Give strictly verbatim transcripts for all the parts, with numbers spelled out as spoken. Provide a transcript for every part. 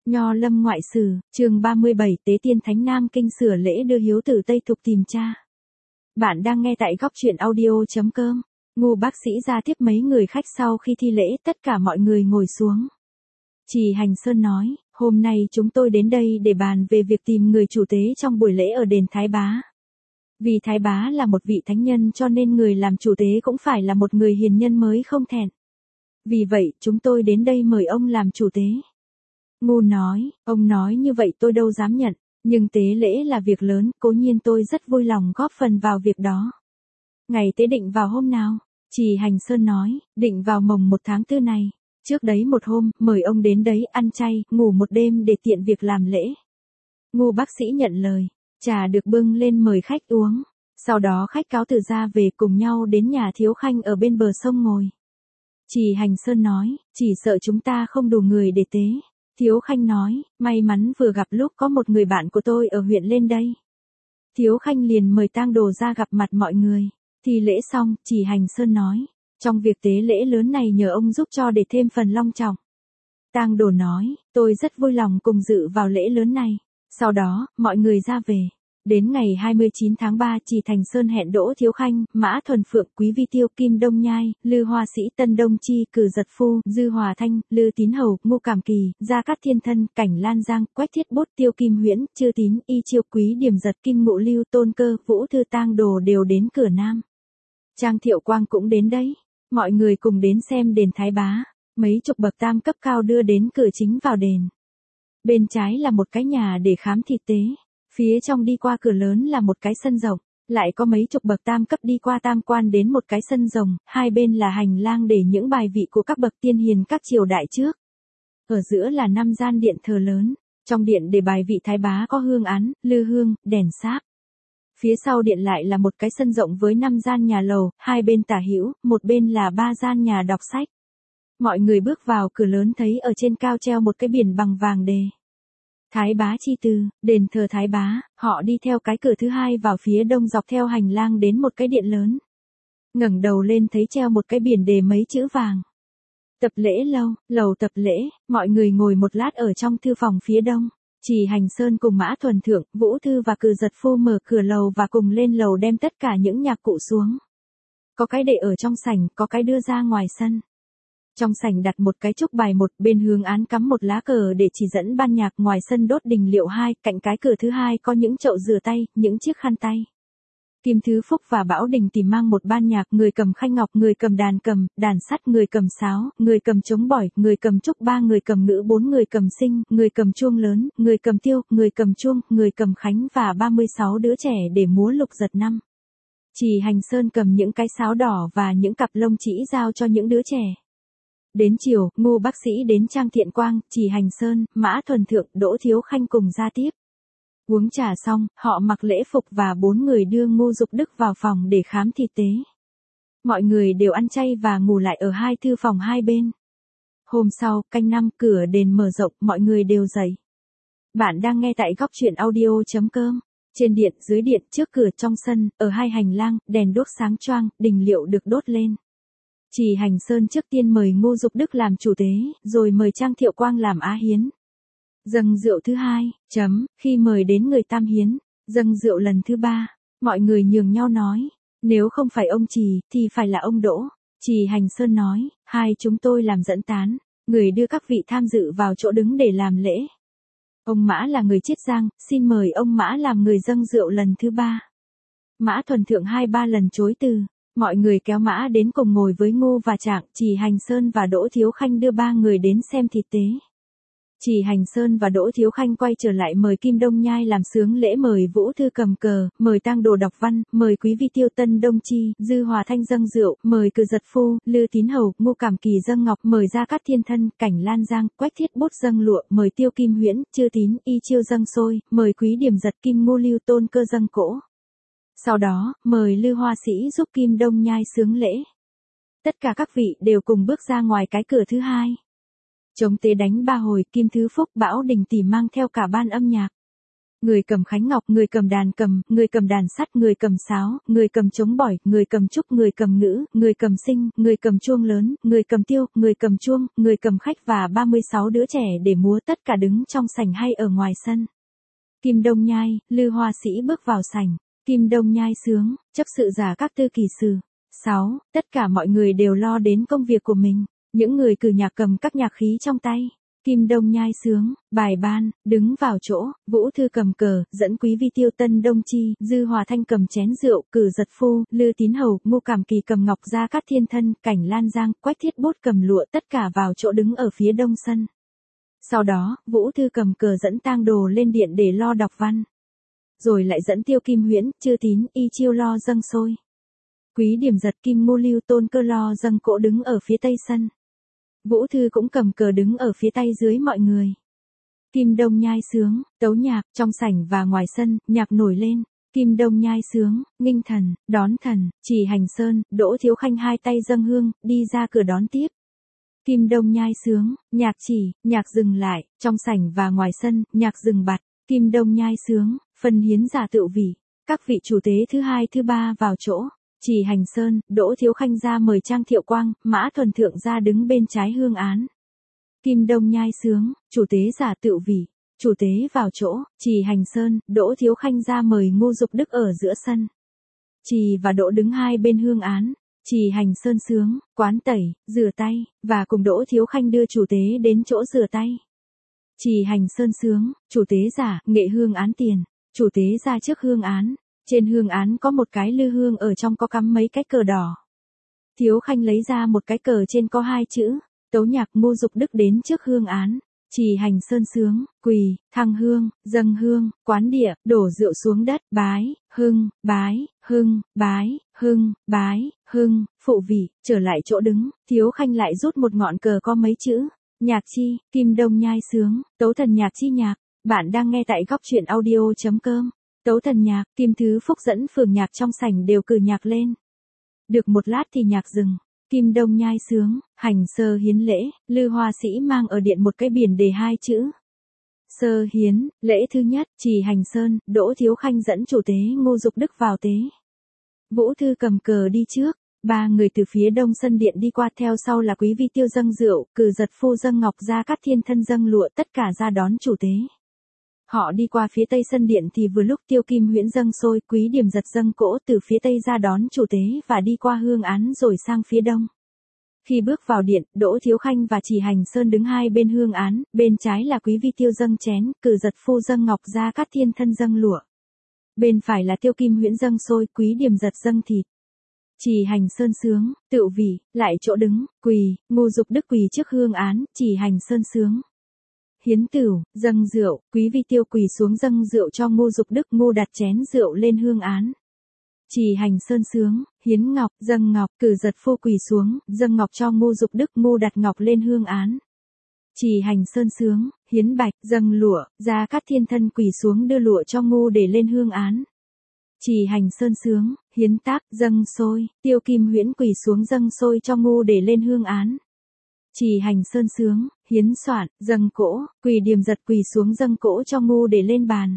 Nho Lâm Ngoại Sử, chương ba mươi bảy Tế Tiên Thánh Nam Kinh sửa lễ đưa hiếu tử Tây Thục tìm cha. Bạn đang nghe tại góc truyện audio.com. Ngô bác sĩ ra tiếp mấy người khách sau khi thi lễ, tất cả mọi người ngồi xuống. Trì Hành Sơn nói, hôm nay chúng tôi đến đây để bàn về việc tìm người chủ tế trong buổi lễ ở đền Thái Bá. Vì Thái Bá là một vị thánh nhân cho nên người làm chủ tế cũng phải là một người hiền nhân mới không thẹn. Vì vậy, chúng tôi đến đây mời ông làm chủ tế. Ngô nói, ông nói như vậy tôi đâu dám nhận, nhưng tế lễ là việc lớn, cố nhiên tôi rất vui lòng góp phần vào việc đó. Ngày tế định vào hôm nào? Trì Hành Sơn nói, định vào mồng một tháng tư này. Trước đấy một hôm, mời ông đến đấy ăn chay, ngủ một đêm để tiện việc làm lễ. Ngô bác sĩ nhận lời, trà được bưng lên mời khách uống. Sau đó khách cáo từ ra về cùng nhau đến nhà Thiếu Khanh ở bên bờ sông ngồi. Trì Hành Sơn nói, chỉ sợ chúng ta không đủ người để tế. Thiếu Khanh nói, may mắn vừa gặp lúc có một người bạn của tôi ở huyện lên đây. Thiếu Khanh liền mời tang đồ ra gặp mặt mọi người. Thi lễ xong, Trì Hành Sơn nói, trong việc tế lễ lớn này nhờ ông giúp cho để thêm phần long trọng. Tang đồ nói, tôi rất vui lòng cùng dự vào lễ lớn này. Sau đó, mọi người ra về. Đến ngày hai mươi chín tháng ba, Trì Thành Sơn hẹn Đỗ Thiếu Khanh, Mã Thuần Phượng, Quý Vi Tiêu, Kim Đông Nhai, Lư Hoa Sĩ, Tân Đông Chi, Cử Giật Phu, Dư Hòa Thanh, Lư Tín Hầu, Ngô Cảm Kỳ, Gia Cát Thiên Thân, Cảnh Lan Giang, Quách Thiết Bốt, Tiêu Kim Huyễn, Chư Tín, Y Chiêu, Quý Điểm Giật, Kim Ngụ Lưu, Tôn Cơ, Vũ Thư Tang Đồ đều đến cửa Nam. Trang Thiệu Quang cũng đến đấy. Mọi người cùng đến xem đền Thái Bá. Mấy chục bậc tam cấp cao đưa đến cửa chính vào đền. Bên trái là một cái nhà để khám thịt tế. Phía trong đi qua cửa lớn là một cái sân rộng, lại có mấy chục bậc tam cấp đi qua tam quan đến một cái sân rồng, hai bên là hành lang để những bài vị của các bậc tiên hiền các triều đại trước. Ở giữa là năm gian điện thờ lớn, trong điện để bài vị Thái Bá có hương án, lư hương, đèn sáp. Phía sau điện lại là một cái sân rộng với năm gian nhà lầu, hai bên tả hữu, một bên là ba gian nhà đọc sách. Mọi người bước vào cửa lớn thấy ở trên cao treo một cái biển bằng vàng đề. Thái Bá chi từ, đền thờ Thái Bá, họ đi theo cái cửa thứ hai vào phía đông dọc theo hành lang đến một cái điện lớn. Ngẩng đầu lên thấy treo một cái biển đề mấy chữ vàng. Tập lễ lâu, lầu tập lễ, mọi người ngồi một lát ở trong thư phòng phía đông. Trì Hành Sơn cùng Mã Thuần Thượng, Vũ Thư và Cử Giật Phu mở cửa lầu và cùng lên lầu đem tất cả những nhạc cụ xuống. Có cái để ở trong sảnh, có cái đưa ra ngoài sân. Trong sảnh đặt một cái trúc bài một, bên hướng án cắm một lá cờ để chỉ dẫn ban nhạc, ngoài sân đốt đình liệu hai, cạnh cái cửa thứ hai có những chậu rửa tay, những chiếc khăn tay. Kim Thứ Phúc và Bảo Đình tìm mang một ban nhạc, người cầm khanh ngọc, người cầm đàn cầm, đàn sắt, người cầm sáo, người cầm trống bỏi, người cầm trúc ba, người cầm ngữ bốn, người cầm sinh, người cầm chuông lớn, người cầm tiêu, người cầm chuông, người cầm khánh và ba mươi sáu đứa trẻ để múa lục giật năm. Trì Hành Sơn cầm những cái sáo đỏ và những cặp lông chỉ giao cho những đứa trẻ. Đến chiều, Ngô bác sĩ đến Trang Thiện Quang, Trì Hành Sơn, Mã Thuần Thượng, Đỗ Thiếu Khanh cùng ra tiếp. Uống trà xong, họ mặc lễ phục và bốn người đưa Ngô Dục Đức vào phòng để khám thịt tế. Mọi người đều ăn chay và ngủ lại ở hai thư phòng hai bên. Hôm sau, canh năm, cửa đền mở rộng, mọi người đều dậy. Bạn đang nghe tại góc truyện audio.com. Trên điện, dưới điện, trước cửa, trong sân, ở hai hành lang, đèn đốt sáng choang, đình liệu được đốt lên. Trì Hành Sơn trước tiên mời Ngô Dục Đức làm chủ tế, rồi mời Trang Thiệu Quang làm á hiến. Dâng rượu thứ hai, chấm, khi mời đến người tam hiến, dâng rượu lần thứ ba, mọi người nhường nhau nói, nếu không phải ông Trì, thì phải là ông Đỗ. Trì Hành Sơn nói, hai chúng tôi làm dẫn tán, người đưa các vị tham dự vào chỗ đứng để làm lễ. Ông Mã là người Chiết Giang, xin mời ông Mã làm người dâng rượu lần thứ ba. Mã Thuần Thượng hai ba lần chối từ. Mọi người kéo Mã đến cùng ngồi với Ngô và Trạng, Trì Hành Sơn và Đỗ Thiếu Khanh đưa ba người đến xem thịt tế. Trì Hành Sơn và Đỗ Thiếu Khanh quay trở lại mời Kim Đông Nhai làm sướng lễ, mời Vũ Thư cầm cờ, mời tang đồ đọc văn, mời Quý Vi Tiêu, Tân Đông Chi, Dư Hòa Thanh dâng rượu, mời Cử Giật Phu, Lư Tín Hầu, Ngô Cảm Kỳ dâng ngọc, mời Gia Cát Thiên Thân, Cảnh Lan Giang, Quách Thiết Bốt dâng lụa, mời Tiêu Kim Huyễn, Chư Tín, Y Chiêu dâng xôi, mời Quý Điểm Giật, Kim Ngô Lưu, Tôn Cơ dâng cỗ. Sau đó, mời Lư Hoa Sĩ giúp Kim Đông Nhai sướng lễ. Tất cả các vị đều cùng bước ra ngoài cái cửa thứ hai. Trống tế đánh ba hồi, Kim Thứ Phúc, Bảo Đình tìm mang theo cả ban âm nhạc. Người cầm khánh ngọc, người cầm đàn cầm, người cầm đàn sắt, người cầm sáo, người cầm trống bỏi, người cầm trúc, người cầm ngữ, người cầm sinh, người cầm chuông lớn, người cầm tiêu, người cầm chuông, người cầm khách và ba mươi sáu đứa trẻ để múa, tất cả đứng trong sảnh hay ở ngoài sân. Kim Đông Nhai, Lư Hoa Sĩ bước vào sảnh. Kim Đông Nhai sướng, chấp sự giả các tư kỳ sử. sáu. Tất cả mọi người đều lo đến công việc của mình. Những người cử nhạc cầm các nhạc khí trong tay. Kim Đông Nhai sướng, bài ban, đứng vào chỗ, Vũ Thư cầm cờ, dẫn Quý Vi Tiêu Tân Đông Chi, Dư Hòa Thanh cầm chén rượu, Cử Giật Phu, Lư Tín Hầu, Ngô Cảm Kỳ cầm ngọc, Gia Cát Thiên Thân, Cảnh Lan Giang, Quách Thiết Bút cầm lụa, tất cả vào chỗ đứng ở phía đông sân. Sau đó, Vũ Thư cầm cờ dẫn tang đồ lên điện để lo đọc văn. Rồi lại dẫn Tiêu Kim Huyễn, Chư Tín, Y Chiêu lo dâng sôi. Quý Điểm Giật, Kim Mô Lưu, Tôn Cơ lo dâng cỗ đứng ở phía tây sân. Vũ Thư cũng cầm cờ đứng ở phía tay dưới mọi người. Kim Đông Nhai sướng, tấu nhạc, trong sảnh và ngoài sân, nhạc nổi lên. Kim Đông Nhai sướng, nghinh thần, đón thần, Chỉ Hành Sơn, Đỗ Thiếu Khanh hai tay dâng hương, đi ra cửa đón tiếp. Kim Đông Nhai sướng, nhạc chỉ, nhạc dừng lại, trong sảnh và ngoài sân, nhạc dừng bặt. Kim Đông Nhai sướng, phân hiến giả tựu vị, các vị chủ tế thứ hai thứ ba vào chỗ. Chỉ Hành Sơn, Đỗ Thiếu Khanh ra mời Trang Thiệu Quang, Mã Thuần Thượng ra đứng bên trái hương án. Kim Đông Nhai sướng, chủ tế giả tựu vị, chủ tế vào chỗ, Chỉ Hành Sơn, Đỗ Thiếu Khanh ra mời Ngô Dục Đức ở giữa sân. Trì và Đỗ đứng hai bên hương án. Chỉ Hành Sơn sướng, quán tẩy, rửa tay, và cùng Đỗ Thiếu Khanh đưa chủ tế đến chỗ rửa tay. Chỉ Hành Sơn sướng, chủ tế giả, nghệ hương án tiền, chủ tế ra trước hương án. Trên hương án có một cái lư hương, ở trong có cắm mấy cái cờ đỏ. Thiếu Khanh lấy ra một cái cờ trên có hai chữ, tấu nhạc. Ngô Dục Đức đến trước hương án. Chỉ Hành Sơn sướng, quỳ, thăng hương, dâng hương, quán địa, đổ rượu xuống đất, bái, hưng, bái, hưng, bái, hưng, bái, hưng, phụ vị, trở lại chỗ đứng. Thiếu Khanh lại rút một ngọn cờ có mấy chữ, nhạc chi. Kim Đông Nhai sướng, tấu thần nhạc chi nhạc. Bạn đang nghe tại góc truyện audio chấm com. Tấu thần nhạc, Kim Thứ Phúc dẫn phường nhạc trong sảnh đều cử nhạc lên. Được một lát thì nhạc dừng. Kim Đông Nhai sướng, hành sơ hiến lễ, Lư Hoa Sĩ mang ở điện một cái biển đề hai chữ. Sơ hiến, lễ thứ nhất, Chỉ Hành Sơn, Đỗ Thiếu Khanh dẫn chủ tế Ngô Dục Đức vào tế. Vũ Thư cầm cờ đi trước, ba người từ phía đông sân điện đi qua, theo sau là Quý Vi Tiêu dâng rượu, Cử Giật Phu dâng ngọc, Gia Cát Thiên Thân dâng lụa, tất cả ra đón chủ tế. Họ đi qua phía tây sân điện thì vừa lúc Tiêu Kim Huyễn dâng sôi, Quý Điểm Giật dâng cỗ từ phía tây ra đón chủ tế và đi qua hương án rồi sang phía đông. Khi bước vào điện, Đỗ Thiếu Khanh và Chỉ Hành Sơn đứng hai bên hương án, bên trái là Quý Vi Tiêu dâng chén, Cử Giật Phu dâng ngọc, Gia Cát Thiên Thân dâng lụa. Bên phải là Tiêu Kim Huyễn dâng sôi, Quý Điểm Giật dâng thịt. Chỉ Hành Sơn sướng, tựu vị, lại chỗ đứng, quỳ, Ngô Dục Đức quỳ trước hương án. Chỉ Hành Sơn sướng, hiến tửu, dâng rượu, Quý Vi Tiêu quỳ xuống dâng rượu cho Ngô Dục Đức. Ngô đặt chén rượu lên hương án. Chỉ Hành Sơn sướng, hiến ngọc, dâng ngọc, Cử Giật Phu quỳ xuống, dâng ngọc cho Ngô Dục Đức. Ngô đặt ngọc lên hương án. Chỉ Hành Sơn sướng, hiến bạch, dâng lụa, Gia Cát Thiên Thân quỳ xuống đưa lụa cho Ngô để lên hương án. Chỉ Hành Sơn sướng, hiến tác, dâng sôi, Tiêu Kim Huyễn quỳ xuống dâng sôi cho Ngô để lên hương án. Chỉ Hành Sơn sướng, hiến soạn, dâng cỗ, Quỳ Điểm Giật quỳ xuống dâng cỗ cho Ngô để lên bàn.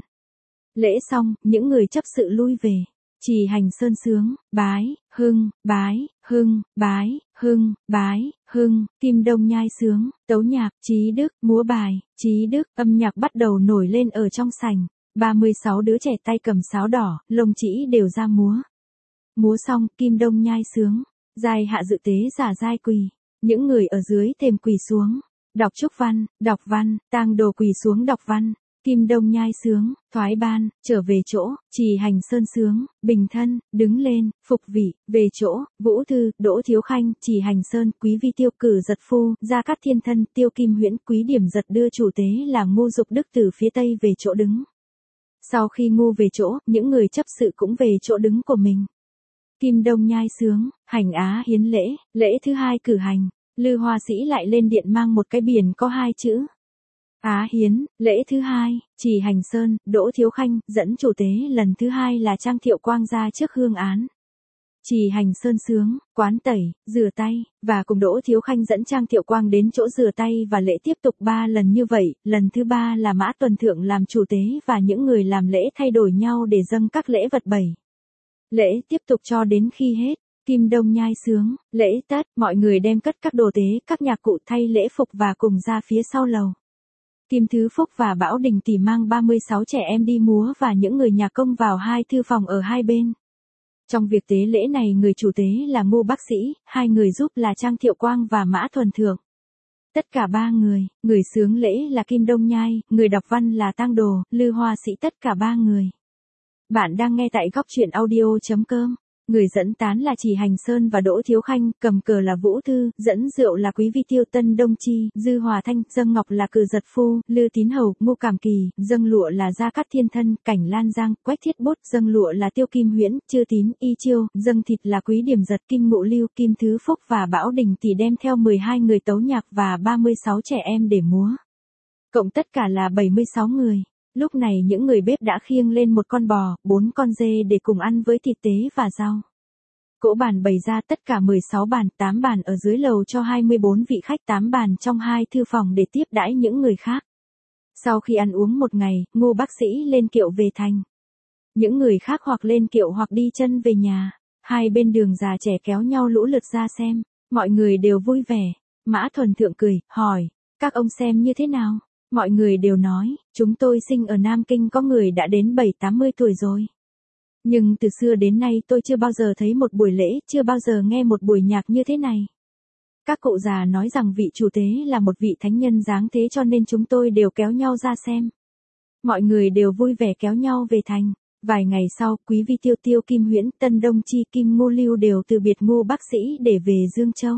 Lễ xong, những người chấp sự lui về. Chỉ Hành Sơn sướng, bái, hưng, bái, hưng, bái, hưng, bái, hưng. Kim Đông Nhai sướng, tấu nhạc, trí đức, múa bài, trí đức. Âm nhạc bắt đầu nổi lên ở trong sảnh. ba mươi sáu đứa trẻ tay cầm sáo đỏ, lông chỉ đều ra múa. Múa xong, Kim Đông Nhai sướng, giai hạ dự tế giả giai quỳ. Những người ở dưới thềm quỳ xuống, đọc chúc văn, đọc văn, tang đồ quỳ xuống đọc văn. Kim Đông Nhai sướng, thoái ban, trở về chỗ. Chỉ Hành Sơn sướng, bình thân, đứng lên, phục vị, về chỗ. Vũ Thư, Đỗ Thiếu Khanh, Chỉ Hành Sơn, Quý Vi Tiêu, Cử Giật Phu, Gia Cát Thiên Thân, Tiêu Kim Huyễn, Quý Điểm Giật đưa chủ tế là Ngô Dục Đức từ phía tây về chỗ đứng. Sau khi Ngô về chỗ, những người chấp sự cũng về chỗ đứng của mình. Kim Đông Nhai sướng, hành á hiến lễ, lễ thứ hai cử hành. Lư Hoa Sĩ lại lên điện mang một cái biển có hai chữ. Á hiến, lễ thứ hai. Chỉ Hành Sơn, Đỗ Thiếu Khanh, dẫn chủ tế lần thứ hai là Trang Thiệu Quang ra trước hương án. Trì Hành Sơn sướng, quán tẩy, rửa tay, và cùng Đỗ Thiếu Khanh dẫn Trang Thiệu Quang đến chỗ rửa tay và lễ tiếp tục ba lần như vậy, lần thứ ba là Mã Tuần Thượng làm chủ tế và những người làm lễ thay đổi nhau để dâng các lễ vật bày. Lễ tiếp tục cho đến khi hết. Kim Đông Nhai sướng, lễ tất, mọi người đem cất các đồ tế, các nhạc cụ thay lễ phục và cùng ra phía sau lầu. Kim Thứ Phúc và Bảo Đình Tỷ mang ba mươi sáu trẻ em đi múa và những người nhạc công vào hai thư phòng ở hai bên. Trong việc tế lễ này người chủ tế là Ngô Bác Sĩ, hai người giúp là Trang Thiệu Quang và Mã Thuần Thượng. Tất cả ba người, người sướng lễ là Kim Đông Nhai, người đọc văn là Tang Đồ, Lư Hoa Sĩ, tất cả ba người. Bạn đang nghe tại góc truyện audio chấm com. Người dẫn tán là Trì Hành Sơn và Đỗ Thiếu Khanh, cầm cờ là Vũ Thư, dẫn rượu là Quý Vi Tiêu, Tân Đông Chi, Dư Hòa Thanh, dâng ngọc là Cừ Giật Phu, Lư Tín Hầu, Ngô Cảm Kỳ, dâng lụa là Gia Cát Thiên Thân, Cảnh Lan Giang, Quách Thiết Bốt, dâng lụa là Tiêu Kim Huyễn, Chư Tín, Y Chiêu, dâng thịt là Quý Điểm Giật, Kim Ngụ Lưu, Kim Thứ Phúc và Bảo Đình Tỷ đem theo mười hai người tấu nhạc và ba mươi sáu trẻ em để múa. Cộng tất cả là bảy mươi sáu người. Lúc này những người bếp đã khiêng lên một con bò, bốn con dê để cùng ăn với thịt tế và rau. Cỗ bàn bày ra tất cả mười sáu bàn, tám bàn ở dưới lầu cho hai mươi bốn vị khách, tám bàn trong hai thư phòng để tiếp đãi những người khác. Sau khi ăn uống một ngày, Ngô Bác Sĩ lên kiệu về thành. Những người khác hoặc lên kiệu hoặc đi chân về nhà. Hai bên đường già trẻ kéo nhau lũ lượt ra xem. Mọi người đều vui vẻ. Mã Thuần Thượng cười, hỏi, các ông xem như thế nào? Mọi người đều nói, chúng tôi sinh ở Nam Kinh có người đã đến bảy tám mươi tuổi rồi. Nhưng từ xưa đến nay tôi chưa bao giờ thấy một buổi lễ, chưa bao giờ nghe một buổi nhạc như thế này. Các cụ già nói rằng vị chủ tế là một vị thánh nhân dáng thế cho nên chúng tôi đều kéo nhau ra xem. Mọi người đều vui vẻ kéo nhau về thành. Vài ngày sau, Quý Vi Tiêu, Tiêu Kim Huyễn, Tân Đông Chi, Kim Ngô Lưu đều từ biệt Ngô Bác Sĩ để về Dương Châu.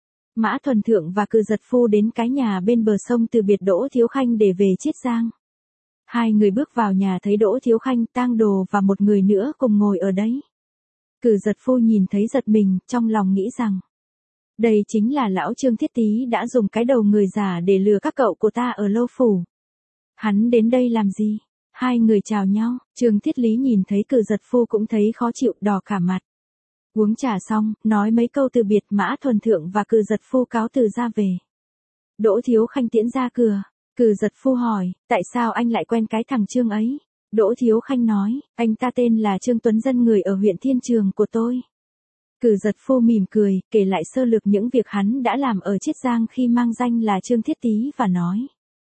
Mã Thuần Thượng và Cừ Giật Phu đến cái nhà bên bờ sông từ biệt Đỗ Thiếu Khanh để về Chiết Giang. Hai người bước vào nhà thấy Đỗ Thiếu Khanh, Tang Đồ và một người nữa cùng ngồi ở đấy. Cừ Giật Phu nhìn thấy giật mình, trong lòng nghĩ rằng, đây chính là lão Trương Thiết Tý đã dùng cái đầu người già để lừa các cậu của ta ở Lâu Phủ. Hắn đến đây làm gì? Hai người chào nhau, Trương Thiết Lý nhìn thấy Cừ Giật Phu cũng thấy khó chịu, đỏ cả mặt. Uống trà xong, nói mấy câu từ biệt, Mã Thuần Thượng và Cừ Giật Phu cáo từ ra về. Đỗ Thiếu Khanh tiễn ra cửa. Cừ Giật Phu hỏi, tại sao anh lại quen cái thằng Trương ấy? Đỗ Thiếu Khanh nói, anh ta tên là Trương Tuấn Dân, người ở huyện Thiên Trường của tôi. Cừ Giật Phu mỉm cười, kể lại sơ lược những việc hắn đã làm ở Chiết Giang khi mang danh là Trương Thiết Tý và nói,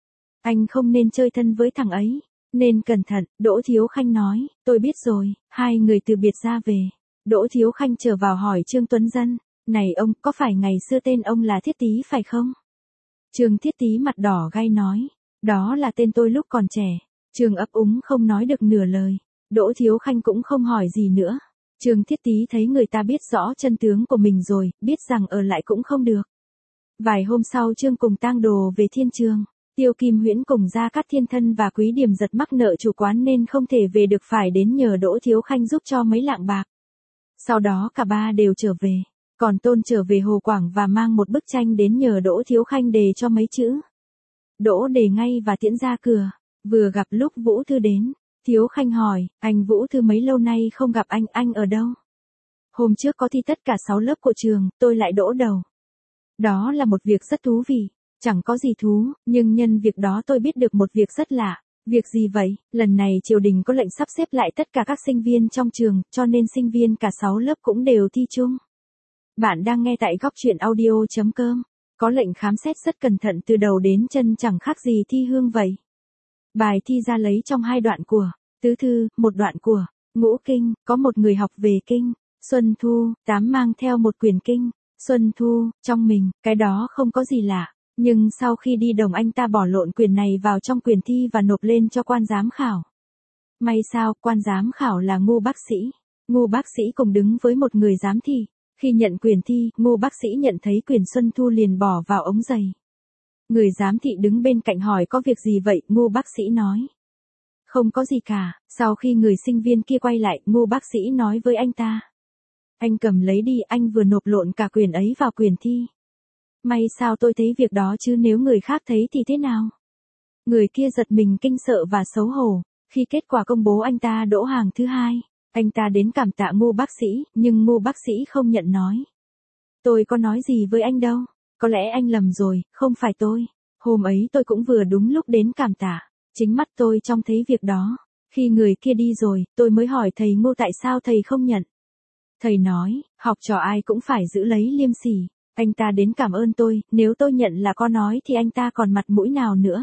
anh không nên chơi thân với thằng ấy, nên cẩn thận. Đỗ Thiếu Khanh nói, tôi biết rồi. Hai người từ biệt ra về. Đỗ Thiếu Khanh trở vào hỏi Trương Tuấn Dân, này ông, có phải ngày xưa tên ông là Thiết Tý phải không? Trương Thiết Tý mặt đỏ gai nói, đó là tên tôi lúc còn trẻ. Trương ấp úng không nói được nửa lời. Đỗ Thiếu Khanh cũng không hỏi gì nữa. Trương Thiết Tý thấy người ta biết rõ chân tướng của mình rồi, biết rằng ở lại cũng không được. Vài hôm sau Trương cùng Tang Đồ về Thiên Trường. Tiêu Kim Huyễn cùng Gia Cát Thiên Thân và Quý Điểm Giật mắc nợ chủ quán nên không thể về được, phải đến nhờ Đỗ Thiếu Khanh giúp cho mấy lạng bạc. Sau đó cả ba đều trở về. Còn Tôn trở về Hồ Quảng và mang một bức tranh đến nhờ Đỗ Thiếu Khanh đề cho mấy chữ. Đỗ đề ngay và tiễn ra cửa. Vừa gặp lúc Vũ Thư đến. Thiếu Khanh hỏi, anh Vũ Thư mấy lâu nay không gặp anh, anh ở đâu? Hôm trước có thi tất cả sáu lớp của trường, tôi lại đỗ đầu. Đó là một việc rất thú vị. Chẳng có gì thú, nhưng nhân việc đó tôi biết được một việc rất lạ. Việc gì vậy? Lần này triều đình có lệnh sắp xếp lại tất cả các sinh viên trong trường, cho nên sinh viên cả sáu lớp cũng đều thi chung. Bạn đang nghe tại góc truyện audio chấm com. Có lệnh khám xét rất cẩn thận từ đầu đến chân, chẳng khác gì thi hương vậy. Bài thi ra lấy trong hai đoạn của Tứ Thư, một đoạn của Ngũ Kinh, có một người học về kinh. Xuân Thu, tám mang theo một quyển kinh. Xuân Thu, trong mình, cái đó không có gì lạ. Nhưng sau khi đi đồng anh ta bỏ lộn quyển này vào trong quyển thi và nộp lên cho quan giám khảo. May sao, quan giám khảo là Ngô Bác Sĩ. Ngô Bác Sĩ cùng đứng với một người giám thi. Khi nhận quyển thi, Ngô Bác Sĩ nhận thấy quyển Xuân Thu liền bỏ vào ống giày. Người giám thị đứng bên cạnh hỏi có việc gì vậy, Ngô Bác Sĩ nói. Không có gì cả. Sau khi người sinh viên kia quay lại, Ngô Bác Sĩ nói với anh ta. Anh cầm lấy đi, anh vừa nộp lộn cả quyển ấy vào quyển thi. May sao tôi thấy việc đó chứ nếu người khác thấy thì thế nào? Người kia giật mình kinh sợ và xấu hổ. Khi kết quả công bố anh ta đỗ hàng thứ hai. Anh ta đến cảm tạ Ngô bác sĩ, nhưng Ngô bác sĩ không nhận nói. Tôi có nói gì với anh đâu, có lẽ anh lầm rồi, không phải tôi. Hôm ấy tôi cũng vừa đúng lúc đến cảm tạ, chính mắt tôi trông thấy việc đó. Khi người kia đi rồi, tôi mới hỏi thầy Ngô tại sao thầy không nhận. Thầy nói, học trò ai cũng phải giữ lấy liêm sỉ. Anh ta đến cảm ơn tôi, nếu tôi nhận là có nói thì anh ta còn mặt mũi nào nữa.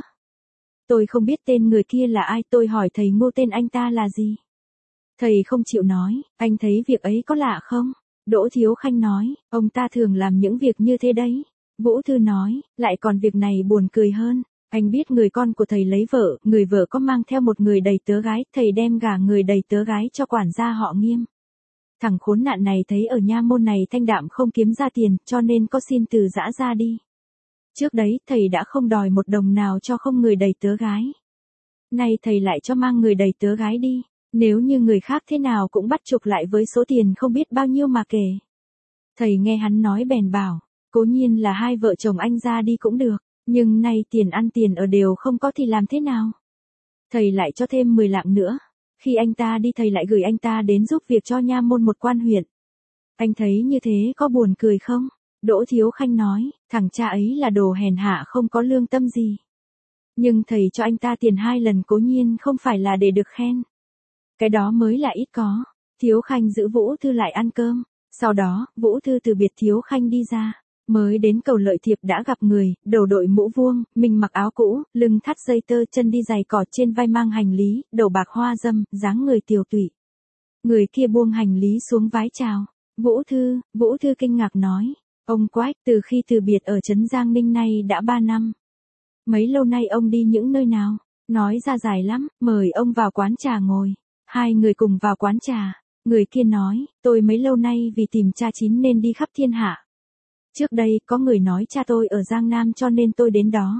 Tôi không biết tên người kia là ai, tôi hỏi thầy Ngô tên anh ta là gì. Thầy không chịu nói, anh thấy việc ấy có lạ không? Đỗ Thiếu Khanh nói, ông ta thường làm những việc như thế đấy. Vũ Thư nói, lại còn việc này buồn cười hơn. Anh biết người con của thầy lấy vợ, người vợ có mang theo một người đầy tớ gái, thầy đem gả người đầy tớ gái cho quản gia họ Nghiêm. Thằng khốn nạn này thấy ở nha môn này thanh đạm không kiếm ra tiền, cho nên có xin từ giã ra đi. Trước đấy, thầy đã không đòi một đồng nào cho không người đầy tớ gái. Nay thầy lại cho mang người đầy tớ gái đi. Nếu như người khác thế nào cũng bắt chuộc lại với số tiền không biết bao nhiêu mà kể. Thầy nghe hắn nói bèn bảo, cố nhiên là hai vợ chồng anh ra đi cũng được, nhưng nay tiền ăn tiền ở đều không có thì làm thế nào? Thầy lại cho thêm mười lạng nữa. Khi anh ta đi thầy lại gửi anh ta đến giúp việc cho nha môn một quan huyện. Anh thấy như thế có buồn cười không? Đỗ Thiếu Khanh nói, thằng cha ấy là đồ hèn hạ không có lương tâm gì. Nhưng thầy cho anh ta tiền hai lần cố nhiên không phải là để được khen. Cái đó mới là ít có. Thiếu Khanh giữ Vũ Thư lại ăn cơm. Sau đó, Vũ Thư từ biệt Thiếu Khanh đi ra. Mới đến cầu Lợi Thiệp đã gặp người, đầu đội mũ vuông, mình mặc áo cũ, lưng thắt dây tơ, chân đi giày cỏ, trên vai mang hành lý, đầu bạc hoa dâm, dáng người tiều tụy. Người kia buông hành lý xuống vái chào. Vũ Thư, Vũ Thư kinh ngạc nói. Ông Quách, từ khi từ biệt ở Trấn Giang Ninh nay đã ba năm. Mấy lâu nay ông đi những nơi nào? Nói ra dài lắm, mời ông vào quán trà ngồi. Hai người cùng vào quán trà. Người kia nói, tôi mấy lâu nay vì tìm cha chín nên đi khắp thiên hạ. Trước đây có người nói cha tôi ở Giang Nam cho nên tôi đến đó.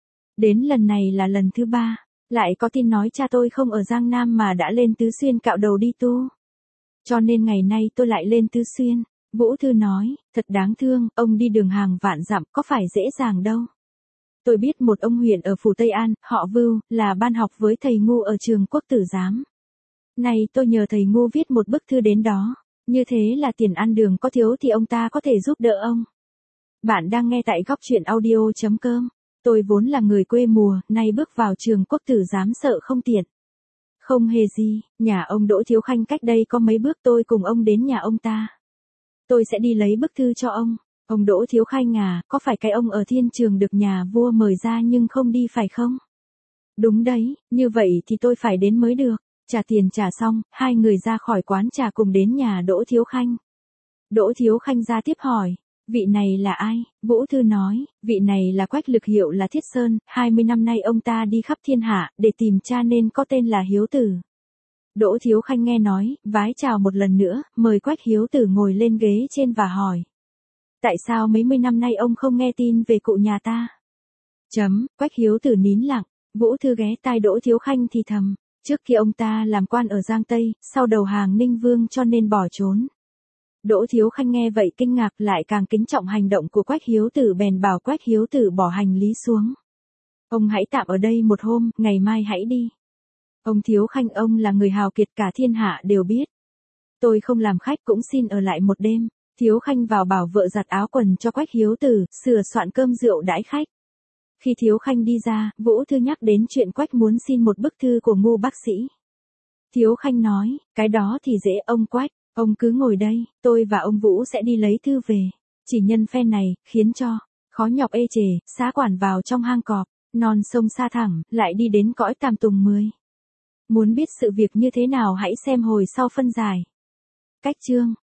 Đến lần này là lần thứ ba. Lại có tin nói cha tôi không ở Giang Nam mà đã lên Tứ Xuyên cạo đầu đi tu. Cho nên ngày nay tôi lại lên Tứ Xuyên. Vũ Thư nói, thật đáng thương, ông đi đường hàng vạn dặm có phải dễ dàng đâu. Tôi biết một ông huyện ở phủ Tây An, họ Vưu, là ban học với thầy Ngu ở trường Quốc Tử Giám. Này tôi nhờ thầy Ngu viết một bức thư đến đó. Như thế là tiền ăn đường có thiếu thì ông ta có thể giúp đỡ ông. Bạn đang nghe tại góc chuyện audio chấm com. Tôi vốn là người quê mùa, nay bước vào trường Quốc Tử Giám sợ không tiện. Không hề gì, nhà ông Đỗ Thiếu Khanh cách đây có mấy bước tôi cùng ông đến nhà ông ta. Tôi sẽ đi lấy bức thư cho ông. Ông Đỗ Thiếu Khanh à, có phải cái ông ở thiên trường được nhà vua mời ra nhưng không đi phải không? Đúng đấy, như vậy thì tôi phải đến mới được. Trả tiền trả xong, hai người ra khỏi quán trà cùng đến nhà Đỗ Thiếu Khanh. Đỗ Thiếu Khanh ra tiếp hỏi, vị này là ai? Vũ Thư nói, vị này là Quách Lực hiệu là Thiết Sơn, hai mươi năm nay ông ta đi khắp thiên hạ, để tìm cha nên có tên là Hiếu Tử. Đỗ Thiếu Khanh nghe nói, vái chào một lần nữa, mời Quách Hiếu Tử ngồi lên ghế trên và hỏi. Tại sao mấy mươi năm nay ông không nghe tin về cụ nhà ta? Chấm, Quách Hiếu Tử nín lặng, Vũ Thư ghé tai Đỗ Thiếu Khanh thì thầm. Trước khi ông ta làm quan ở Giang Tây, sau đầu hàng Ninh Vương cho nên bỏ trốn. Đỗ Thiếu Khanh nghe vậy kinh ngạc lại càng kính trọng hành động của Quách Hiếu Tử bèn bảo Quách Hiếu Tử bỏ hành lý xuống. Ông hãy tạm ở đây một hôm, ngày mai hãy đi. Ông Thiếu Khanh ông là người hào kiệt cả thiên hạ đều biết. Tôi không làm khách cũng xin ở lại một đêm. Thiếu Khanh vào bảo vợ giặt áo quần cho Quách Hiếu Tử, sửa soạn cơm rượu đãi khách. Khi Thiếu Khanh đi ra, Vũ Thư nhắc đến chuyện Quách muốn xin một bức thư của Ngô bác sĩ. Thiếu Khanh nói, cái đó thì dễ ông Quách, ông cứ ngồi đây, tôi và ông Vũ sẽ đi lấy thư về. Chỉ nhân phen này, khiến cho, khó nhọc ê chề, xá quản vào trong hang cọp, non sông xa thẳm, lại đi đến cõi Tam Tùng mười. Muốn biết sự việc như thế nào hãy xem hồi sau phân giải. Cách chương